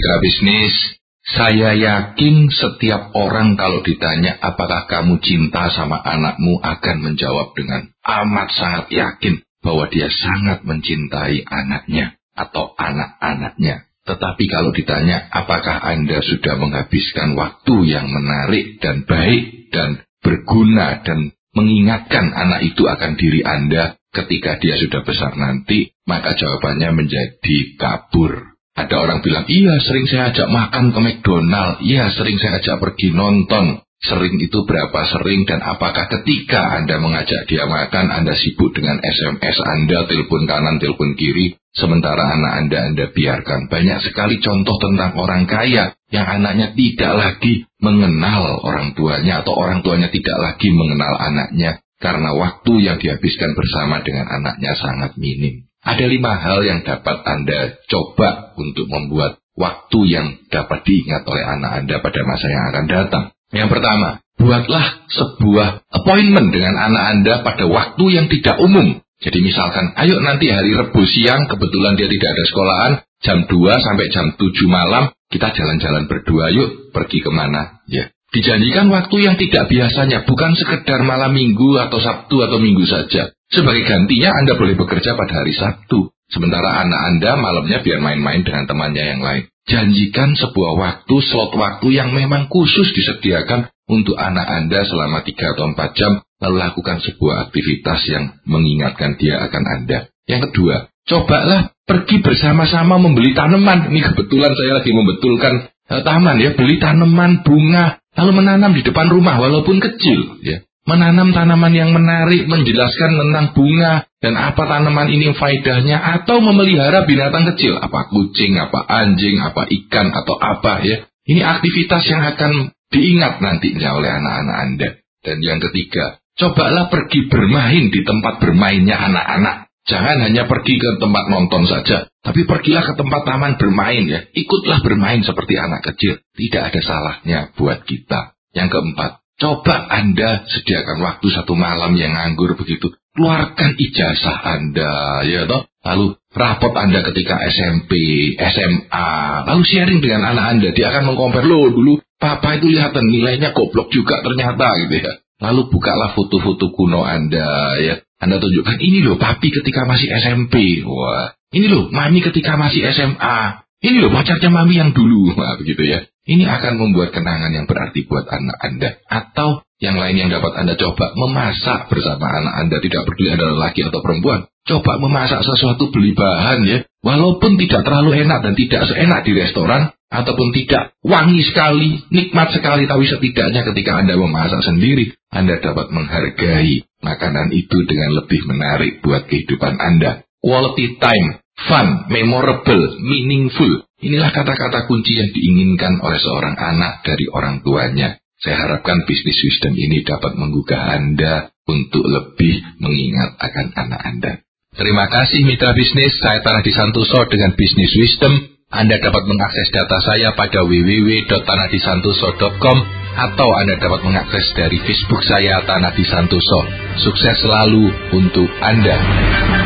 Mitra bisnis, saya yakin setiap orang kalau ditanya apakah kamu cinta sama anakmu akan menjawab dengan amat sangat yakin bahwa dia sangat mencintai anaknya atau anak-anaknya. Tetapi kalau ditanya apakah Anda sudah menghabiskan waktu yang menarik dan baik dan berguna dan mengingatkan anak itu akan diri Anda ketika dia sudah besar nanti, maka jawabannya menjadi kabur. Ada orang bilang, iya sering saya ajak makan ke McDonald, iya sering saya ajak pergi nonton. Sering itu berapa sering dan apakah ketika Anda mengajak dia makan, Anda sibuk dengan SMS Anda, telepon kanan, telepon kiri, sementara anak Anda biarkan. Banyak sekali contoh tentang orang kaya yang anaknya tidak lagi mengenal orang tuanya atau orang tuanya tidak lagi mengenal anaknya karena waktu yang dihabiskan bersama dengan anaknya sangat minim. Ada 5 hal yang dapat Anda coba untuk membuat waktu yang dapat diingat oleh anak Anda pada masa yang akan datang. Yang pertama, buatlah sebuah appointment dengan anak Anda pada waktu yang tidak umum. Jadi misalkan, ayo nanti hari Rabu siang, kebetulan dia tidak ada sekolahan, jam 2 sampai jam 7 malam, kita jalan-jalan berdua, yuk pergi kemana? Ya. Dijanjikan waktu yang tidak biasanya, bukan sekedar malam minggu atau Sabtu atau Minggu saja. Sebagai gantinya Anda boleh bekerja pada hari Sabtu. Sementara anak Anda malamnya biar main-main dengan temannya yang lain. Janjikan sebuah waktu, slot waktu yang memang khusus disediakan untuk anak Anda selama 3 atau 4 jam, lalu lakukan sebuah aktivitas yang mengingatkan dia akan Anda. Yang kedua, cobalah pergi bersama-sama membeli tanaman. Ini kebetulan saya lagi membetulkan taman ya, beli tanaman bunga, lalu menanam di depan rumah walaupun kecil ya. Menanam tanaman yang menarik, menjelaskan tentang bunga dan apa tanaman ini faedahnya, atau memelihara binatang kecil, apa kucing, apa anjing, apa ikan, atau apa ya. Ini aktivitas yang akan diingat nantinya oleh anak-anak Anda. Dan yang ketiga, cobalah pergi bermain di tempat bermainnya anak-anak. Jangan hanya pergi ke tempat nonton saja, tapi pergilah ke tempat taman bermain ya. Ikutlah bermain seperti anak kecil. Tidak ada salahnya buat kita. Yang keempat, coba Anda sediakan waktu 1 malam yang nganggur begitu. Keluarkan ijazah Anda, ya toh. Lalu rapot Anda ketika SMP, SMA, lalu sharing dengan anak Anda. Dia akan mengcompare, loh dulu papa itu lihat nilainya goblok juga ternyata gitu ya. Lalu bukalah foto-foto kuno Anda ya. Anda tunjukkan, ini loh papi ketika masih SMP. Wah, ini loh mami ketika masih SMA. Ini loh pacarnya mami yang dulu. Nah, begitu ya. Ini akan membuat kenangan yang berarti buat anak Anda. Atau yang lain yang dapat Anda coba, memasak bersama anak Anda. Tidak peduli Anda laki atau perempuan. Coba memasak sesuatu, beli bahan ya. Walaupun tidak terlalu enak dan tidak seenak di restoran, ataupun tidak wangi sekali, nikmat sekali, tapi setidaknya ketika Anda memasak sendiri, Anda dapat menghargai makanan itu dengan lebih menarik buat kehidupan Anda. Quality time, fun, memorable, meaningful. Inilah kata-kata kunci yang diinginkan oleh seorang anak dari orang tuanya. Saya harapkan bisnis wisdom ini dapat menggugah Anda untuk lebih mengingat akan anak Anda. Terima kasih mitra bisnis, saya Tanah Disantoso dengan Bisnis Wisdom. Anda dapat mengakses data saya pada www.tanahdisantoso.com atau Anda dapat mengakses dari Facebook saya Tanah Disantoso. Sukses selalu untuk Anda.